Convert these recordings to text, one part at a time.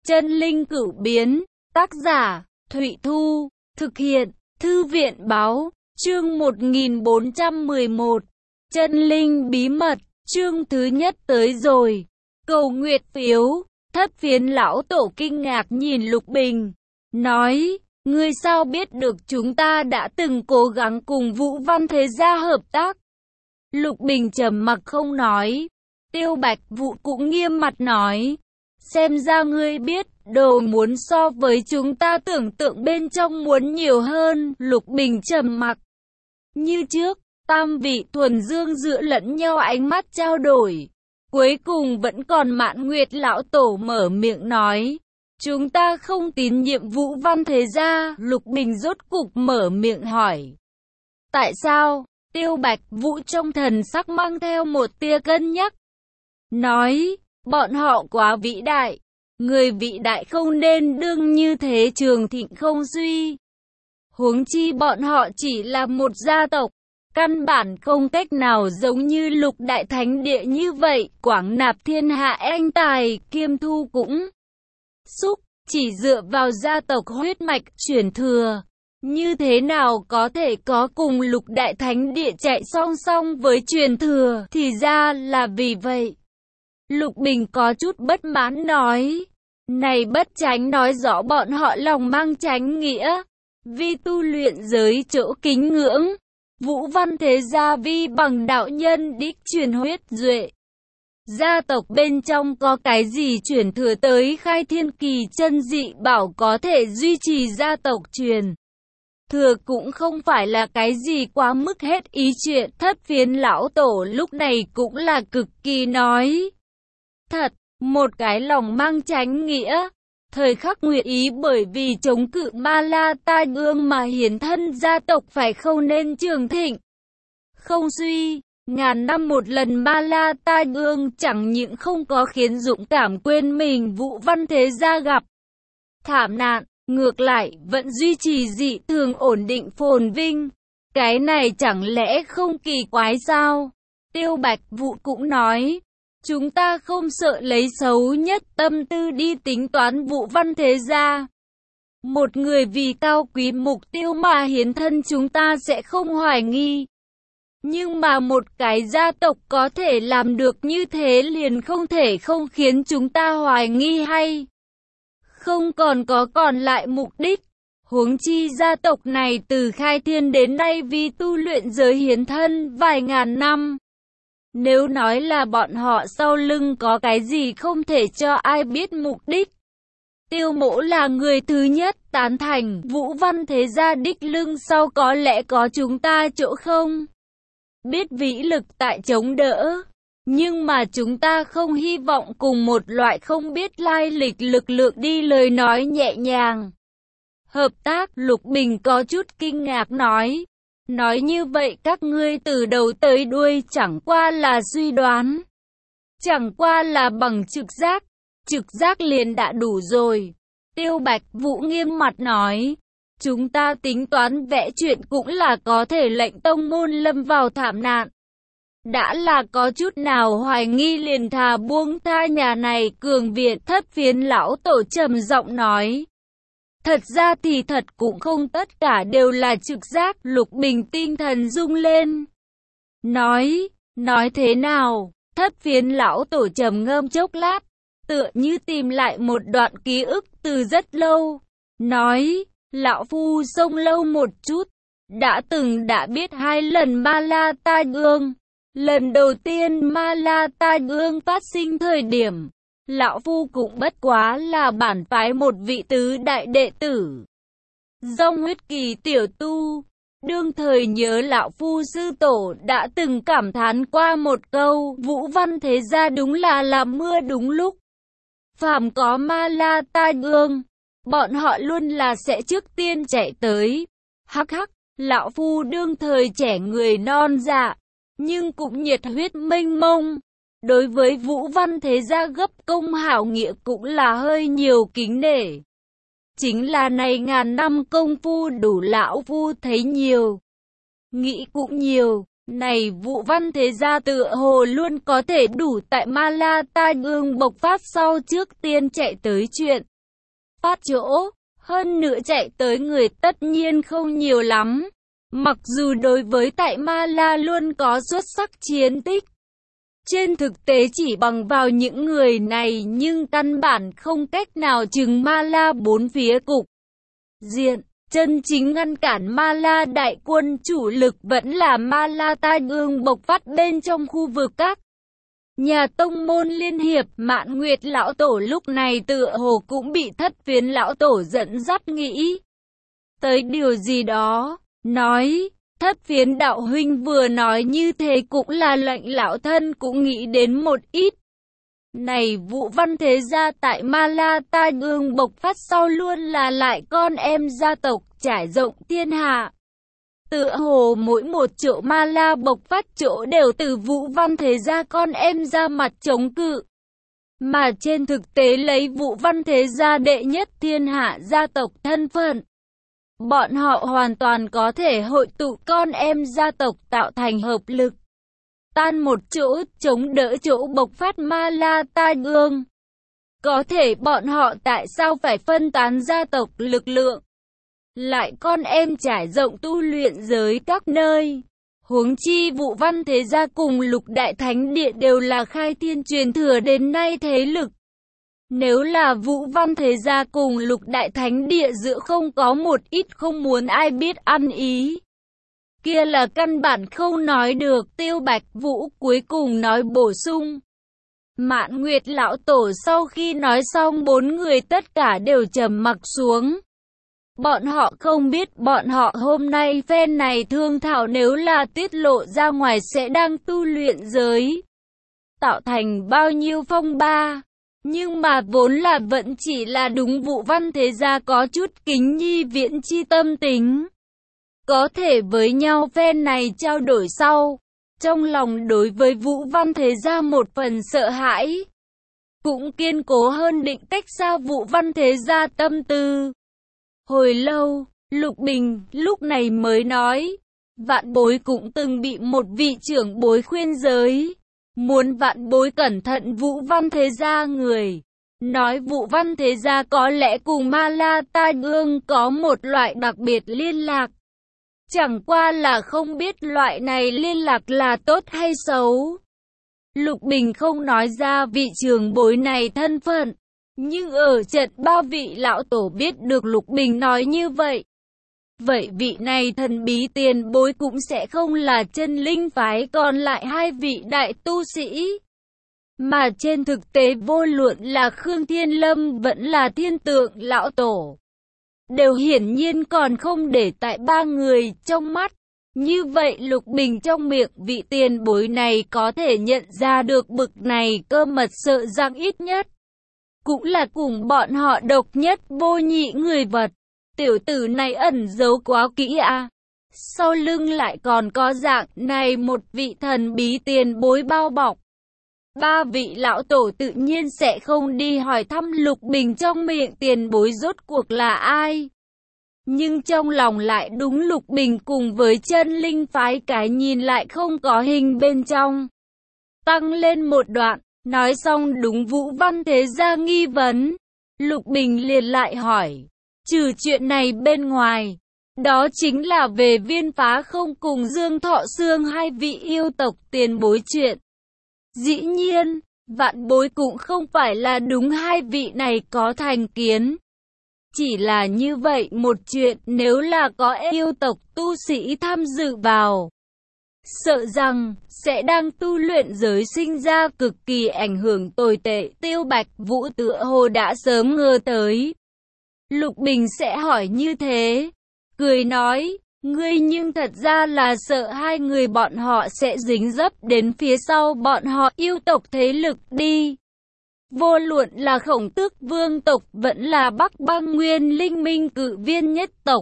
Chân linh cửu biến, tác giả, Thụy Thu, thực hiện, Thư viện báo, chương 1411, chân linh bí mật, chương thứ nhất tới rồi, cầu nguyệt phiếu, Thất Phiến lão tổ kinh ngạc nhìn Lục Bình, nói, ngươi sao biết được chúng ta đã từng cố gắng cùng Vũ Văn Thế Gia hợp tác? Lục Bình trầm mặc không nói, Tiêu Bạch Vũ cũng nghiêm mặt nói, xem ra ngươi biết, đồ muốn so với chúng ta tưởng tượng bên trong muốn nhiều hơn. Lục Bình trầm mặc. Như trước, tam vị thuần dương giữa lẫn nhau ánh mắt trao đổi. Cuối cùng vẫn còn Mạn Nguyệt lão tổ mở miệng nói, chúng ta không tín nhiệm Vũ Văn Thế Gia. Lục Bình rốt cục mở miệng hỏi, tại sao? Tiêu Bạch Vũ trong thần sắc mang theo một tia cân nhắc, nói, bọn họ quá vĩ đại, người vĩ đại không nên đương như thế trường thịnh không suy. Huống chi bọn họ chỉ là một gia tộc, căn bản không cách nào giống như Lục Đại Thánh Địa như vậy, quảng nạp thiên hạ anh tài, kiêm thu cũng xúc, chỉ dựa vào gia tộc huyết mạch truyền thừa. Như thế nào có thể có cùng Lục Đại Thánh Địa chạy song song với truyền thừa, thì ra là vì vậy. Lục Bình có chút bất mãn nói, này bất tránh nói rõ bọn họ lòng mang chánh nghĩa, vì tu luyện giới chỗ kính ngưỡng, Vũ Văn Thế Gia vi bằng đạo nhân đích truyền huyết duệ. Gia tộc bên trong có cái gì chuyển thừa tới khai thiên kỳ chân dị bảo có thể duy trì gia tộc truyền thừa cũng không phải là cái gì quá mức hết ý chuyện. Thất Phiến lão tổ lúc này cũng là cực kỳ nói, thật, một cái lòng mang chánh nghĩa, thời khắc nguyện ý bởi vì chống cự Ma La tai ương mà hiến thân gia tộc phải không nên trường thịnh không suy. Ngàn năm một lần Ma La tai ương chẳng những không có khiến dũng cảm quên mình Vũ Văn Thế Gia gặp thảm nạn, ngược lại vẫn duy trì dị thường ổn định phồn vinh. Cái này chẳng lẽ không kỳ quái sao? Tiêu Bạch Vũ cũng nói, chúng ta không sợ lấy xấu nhất tâm tư đi tính toán Vũ Văn Thế Gia. Một người vì cao quý mục tiêu mà hiến thân chúng ta sẽ không hoài nghi. Nhưng mà một cái gia tộc có thể làm được như thế liền không thể không khiến chúng ta hoài nghi hay không còn lại mục đích. Huống chi gia tộc này từ khai thiên đến nay vì tu luyện giới hiến thân vài ngàn năm. Nếu nói là bọn họ sau lưng có cái gì không thể cho ai biết mục đích. Tiêu Mỗ là người thứ nhất tán thành Vũ Văn Thế Gia đích lưng sau có lẽ có chúng ta chỗ không biết vĩ lực tại chống đỡ. Nhưng mà chúng ta không hy vọng cùng một loại không biết lai lịch lực lượng đi lời nói nhẹ nhàng hợp tác. Lục Bình có chút kinh ngạc nói, nói như vậy các ngươi từ đầu tới đuôi chẳng qua là suy đoán, chẳng qua là bằng trực giác liền đã đủ rồi. Tiêu Bạch Vũ nghiêm mặt nói, chúng ta tính toán vẽ chuyện cũng là có thể lệnh tông môn lâm vào thảm nạn. Đã là có chút nào hoài nghi liền thà buông tha nhà này cường viện. Thất Phiến lão tổ trầm giọng nói, thật ra thì thật cũng không tất cả đều là trực giác. Lục Bình tinh thần rung lên, nói thế nào? Thất Phiến lão tổ trầm ngâm chốc lát, tựa như tìm lại một đoạn ký ức từ rất lâu, nói, lão phu sông lâu một chút, đã biết hai lần Ma La tai ương. Lần đầu tiên Ma La tai ương phát sinh thời điểm, lão phu cũng bất quá là bản phái một vị tứ đại đệ tử, dòng huyết kỳ tiểu tu. Đương thời nhớ lão phu sư tổ đã từng cảm thán qua một câu, Vũ Văn Thế Gia đúng là làm mưa đúng lúc. Phàm có Ma La tai ương, bọn họ luôn là sẽ trước tiên chạy tới. Hắc hắc, lão phu đương thời trẻ người non dạ, nhưng cũng nhiệt huyết mênh mông. Đối với Vũ Văn Thế Gia gấp công hảo nghĩa cũng là hơi nhiều kính nể. Chính là này ngàn năm công phu đủ lão phu thấy nhiều, nghĩ cũng nhiều. Này Vũ Văn Thế Gia tựa hồ luôn có thể đủ tại Ma La tai ương bộc phát sau trước tiên chạy tới chuyện phát chỗ, hơn nữa chạy tới người tất nhiên không nhiều lắm. Mặc dù đối với tại Ma La luôn có xuất sắc chiến tích, trên thực tế chỉ bằng vào những người này nhưng căn bản không cách nào chừng Ma La bốn phía cục diện. Chân chính ngăn cản Ma La đại quân chủ lực vẫn là Ma La tai ương bộc phát bên trong khu vực các nhà tông môn liên hiệp. Mạn Nguyệt lão tổ lúc này tựa hồ cũng bị Thất Phiến lão tổ dẫn dắt nghĩ tới điều gì đó, nói: Thất Phiến đạo huynh vừa nói như thế cũng là lệnh lão thân cũng nghĩ đến một ít. Này Vũ Văn thế gia tại Ma La tai ương bộc phát sau luôn là lại con em gia tộc trải rộng thiên hạ. Tựa hồ mỗi một chỗ Ma La bộc phát chỗ đều từ Vũ Văn thế gia con em ra mặt chống cự. Mà trên thực tế lấy Vũ Văn thế gia đệ nhất thiên hạ gia tộc thân phận, bọn họ hoàn toàn có thể hội tụ con em gia tộc tạo thành hợp lực, tan một chỗ chống đỡ chỗ bộc phát Ma La tai ương. Có thể bọn họ tại sao phải phân tán gia tộc lực lượng, lại con em trải rộng tu luyện giới các nơi. Huống chi Vũ Văn thế gia cùng Lục Đại Thánh Địa đều là khai thiên truyền thừa đến nay thế lực. Nếu là Vũ Văn thế gia cùng Lục Đại Thánh Địa giữa không có một ít không muốn ai biết ăn ý, kia là căn bản không nói được. Tiêu Bạch Vũ cuối cùng nói bổ sung. Mạn Nguyệt lão tổ sau khi nói xong bốn người tất cả đều trầm mặc xuống. Bọn họ không biết bọn họ hôm nay phen này thương thảo nếu là tiết lộ ra ngoài sẽ đang tu luyện giới tạo thành bao nhiêu phong ba. Nhưng mà vốn là vẫn chỉ là đúng Vũ Văn thế gia có chút kính nhi viễn chi tâm tính. Có thể với nhau phen này trao đổi sau, trong lòng đối với Vũ Văn thế gia một phần sợ hãi, cũng kiên cố hơn định cách xa Vũ Văn thế gia tâm tư. Hồi lâu, Lục Bình lúc này mới nói, Vạn Bối cũng từng bị một vị trưởng bối khuyên giới, muốn Vạn Bối cẩn thận Vũ Văn thế gia người. Nói Vũ Văn thế gia có lẽ cùng Ma La tai ương có một loại đặc biệt liên lạc. Chẳng qua là không biết loại này liên lạc là tốt hay xấu. Lục Bình không nói ra vị trưởng bối này thân phận, nhưng ở trận ba vị lão tổ biết được Lục Bình nói như vậy. Vậy vị này thần bí tiền bối cũng sẽ không là chân linh phái còn lại hai vị đại tu sĩ. Mà trên thực tế vô luận là Khương Thiên Lâm vẫn là Thiên Tượng lão tổ, đều hiển nhiên còn không để tại ba người trong mắt. Như vậy Lục Bình trong miệng vị tiền bối này có thể nhận ra được bực này cơ mật, sợ rằng ít nhất cũng là cùng bọn họ độc nhất vô nhị người vật. Tiểu tử này ẩn giấu quá kỹ à. Sau lưng lại còn có dạng này một vị thần bí tiền bối bao bọc. Ba vị lão tổ tự nhiên sẽ không đi hỏi thăm Lục Bình trong miệng tiền bối rốt cuộc là ai. Nhưng trong lòng lại đúng Lục Bình cùng với chân linh phái cái nhìn lại không có hình bên trong. Tăng lên một đoạn, nói xong đúng Vũ Văn thế gia nghi vấn. Lục Bình liền lại hỏi, trừ chuyện này bên ngoài, đó chính là về Viên Phá Không cùng Dương Thọ Sương hai vị yêu tộc tiền bối chuyện. Dĩ nhiên, Vạn Bối cũng không phải là đúng hai vị này có thành kiến. Chỉ là như vậy một chuyện, nếu là có yêu tộc tu sĩ tham dự vào, sợ rằng sẽ đang tu luyện giới sinh ra cực kỳ ảnh hưởng tồi tệ. Tiêu Bạch Vũ tựa hồ đã sớm ngờ tới Lục Bình sẽ hỏi như thế, cười nói, ngươi nhưng thật ra là sợ hai người bọn họ sẽ dính dấp đến phía sau bọn họ yêu tộc thế lực đi. Vô luận là Khổng Tước vương tộc vẫn là Bắc Băng Nguyên Linh Minh Cự Viên nhất tộc,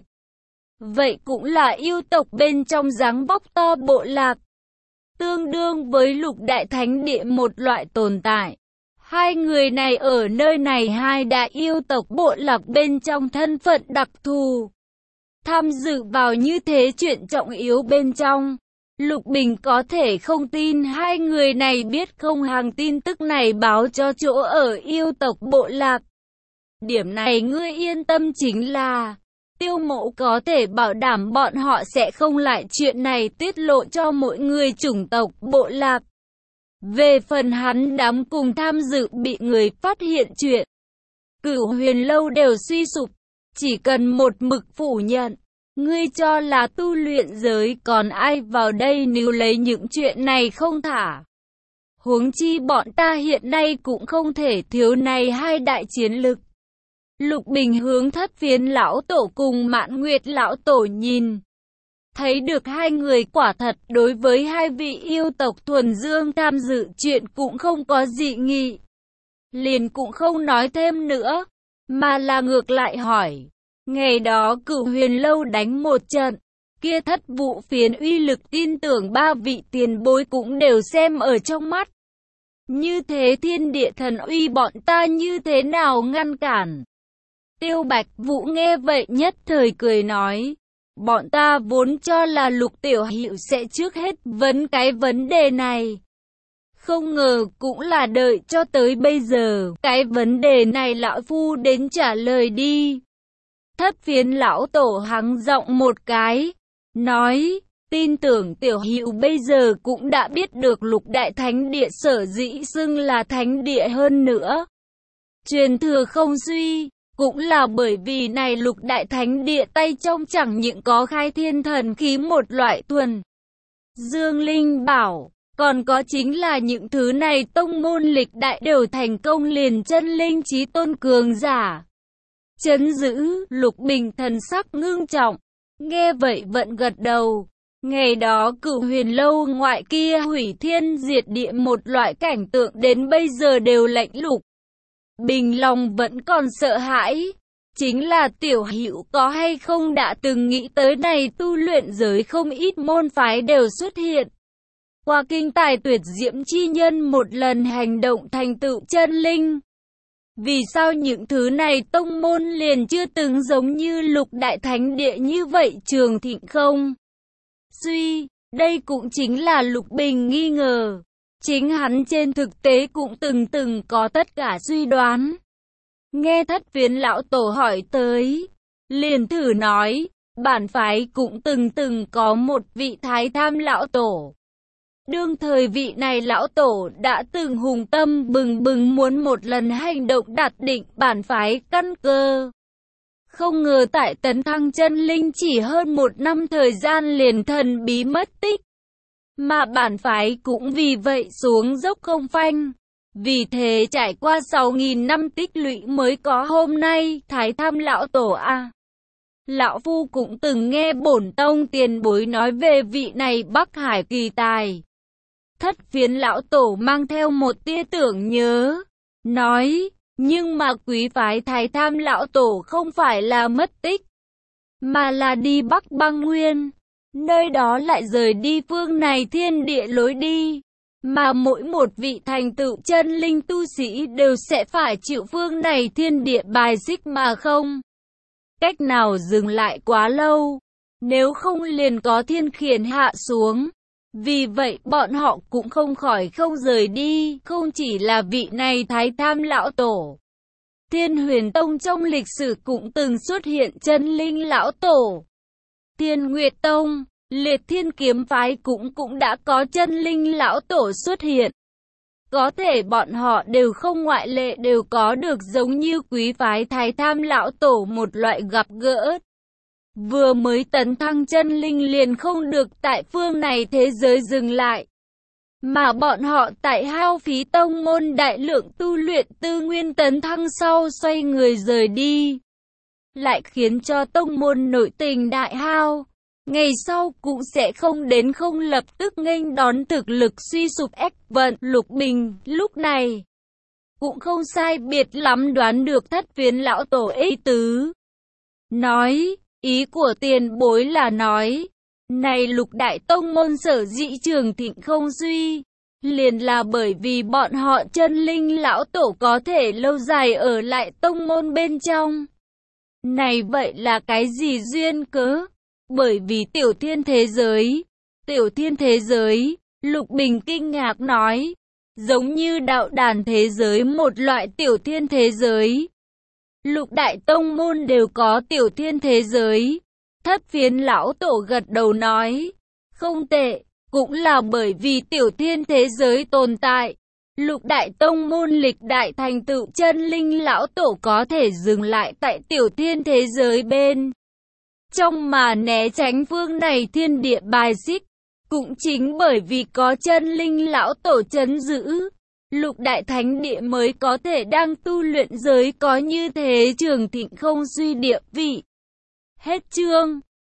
vậy cũng là yêu tộc bên trong dáng vóc to bộ lạc, tương đương với Lục Đại Thánh Địa một loại tồn tại. Hai người này ở nơi này hai đại yêu tộc bộ lạc bên trong thân phận đặc thù, tham dự vào như thế chuyện trọng yếu bên trong. Lục Bình có thể không tin hai người này biết không, hàng tin tức này báo cho chỗ ở yêu tộc bộ lạc. Điểm này ngươi yên tâm, chính là Tiêu Mộ có thể bảo đảm bọn họ sẽ không lại chuyện này tiết lộ cho mỗi người chủng tộc bộ lạc. Về phần hắn đám cùng tham dự bị người phát hiện chuyện Cửu Huyền Lâu đều suy sụp, chỉ cần một mực phủ nhận. Ngươi cho là tu luyện giới còn ai vào đây níu lấy những chuyện này không thả. Huống chi bọn ta hiện nay cũng không thể thiếu này hai đại chiến lực. Lục Bình hướng Thất Phiến lão tổ cùng Mạn Nguyệt lão tổ nhìn. Thấy được hai người quả thật đối với hai vị yêu tộc thuần dương tham dự chuyện cũng không có dị nghị. Liền cũng không nói thêm nữa, mà là ngược lại hỏi. Ngày đó Cửu Huyền Lâu đánh một trận, kia Thất Vụ Phiến uy lực tin tưởng ba vị tiền bối cũng đều xem ở trong mắt. Như thế thiên địa thần uy bọn ta như thế nào ngăn cản? Tiêu Bạch Vũ nghe vậy nhất thời cười nói. Bọn ta vốn cho là Lục tiểu hữu sẽ trước hết vấn cái vấn đề này. Không ngờ cũng là đợi cho tới bây giờ, cái vấn đề này lão phu đến trả lời đi. Thất Phiến lão tổ hắng giọng một cái, nói, tin tưởng tiểu hữu bây giờ cũng đã biết được Lục đại thánh địa sở dĩ xưng là thánh địa hơn nữa. Truyền thừa không suy, cũng là bởi vì này Lục đại thánh địa tay trong chẳng những có khai thiên thần khí một loại thuần dương linh bảo, còn có chính là những thứ này tông môn lịch đại đều thành công liền chân linh chí tôn cường giả. Chấn giữ, Lục Bình thần sắc ngưng trọng, nghe vậy vẫn gật đầu. Ngày đó Cửu Huyền Lâu ngoại kia hủy thiên diệt địa một loại cảnh tượng đến bây giờ đều lạnh Lục Bình lòng vẫn còn sợ hãi. Chính là tiểu hữu có hay không đã từng nghĩ tới này tu luyện giới không ít môn phái đều xuất hiện. Qua kinh tài tuyệt diễm chi nhân một lần hành động thành tựu chân linh. Vì sao những thứ này tông môn liền chưa từng giống như Lục đại thánh địa như vậy trường thịnh không? Suy, đây cũng chính là Lục Bình nghi ngờ. Chính hắn trên thực tế cũng từng có tất cả suy đoán. Nghe Thất Phiến lão tổ hỏi tới, liền thử nói, bản phái cũng từng có một vị Thái Tham lão tổ. Đương thời vị này lão tổ đã từng hùng tâm bừng bừng muốn một lần hành động đạt định bản phái căn cơ. Không ngờ tại tấn thăng chân linh chỉ hơn một năm thời gian liền thần bí mất tích. Mà bản phái cũng vì vậy xuống dốc không phanh. Vì thế trải qua 6.000 năm tích lũy mới có hôm nay. Thái Tham lão tổ a. Lão phu cũng từng nghe bổn tông tiền bối nói về vị này Bắc Hải kỳ tài. Thất Phiến lão tổ mang theo một tia tưởng nhớ, nói, nhưng mà quý phái Thái Tham lão tổ không phải là mất tích, mà là đi Bắc Băng Nguyên, nơi đó lại rời đi phương này thiên địa lối đi, mà mỗi một vị thành tựu chân linh tu sĩ đều sẽ phải chịu phương này thiên địa bài xích mà không cách nào dừng lại quá lâu, nếu không liền có thiên khiển hạ xuống. Vì vậy bọn họ cũng không khỏi không rời đi, không chỉ là vị này Thái Tham lão tổ. Thiên Huyền Tông trong lịch sử cũng từng xuất hiện chân linh lão tổ. Thiên Nguyệt Tông, Liệt Thiên Kiếm phái cũng đã có chân linh lão tổ xuất hiện. Có thể bọn họ đều không ngoại lệ đều có được giống như quý phái Thái Tham lão tổ một loại gặp gỡ. Vừa mới tấn thăng chân linh liền không được tại phương này thế giới dừng lại. Mà bọn họ tại hao phí tông môn đại lượng tu luyện tư nguyên tấn thăng sau xoay người rời đi. Lại khiến cho tông môn nội tình đại hao. Ngày sau cũng sẽ không đến không lập tức nghênh đón thực lực suy sụp ách vận. Lục Bình lúc này cũng không sai biệt lắm đoán được Thất Phiến lão tổ ý tứ. Nói, ý của tiền bối là nói, này Lục đại tông môn sở dĩ trường thịnh không suy, liền là bởi vì bọn họ chân linh lão tổ có thể lâu dài ở lại tông môn bên trong. Này vậy là cái gì duyên cớ? Bởi vì tiểu thiên thế giới, Lục Bình kinh ngạc nói, giống như đạo đàn thế giới một loại tiểu thiên thế giới. Lục đại tông môn đều có tiểu thiên thế giới. Thất phiến lão tổ gật đầu nói, không tệ, cũng là bởi vì tiểu thiên thế giới tồn tại. Lục đại tông môn lịch đại thành tựu chân linh lão tổ có thể dừng lại tại tiểu thiên thế giới bên trong mà né tránh phương này thiên địa bài xích. Cũng chính bởi vì có chân linh lão tổ trấn giữ, lục đại thánh địa mới có thể đang tu luyện giới có như thế trường thịnh không suy địa vị. Hết chương.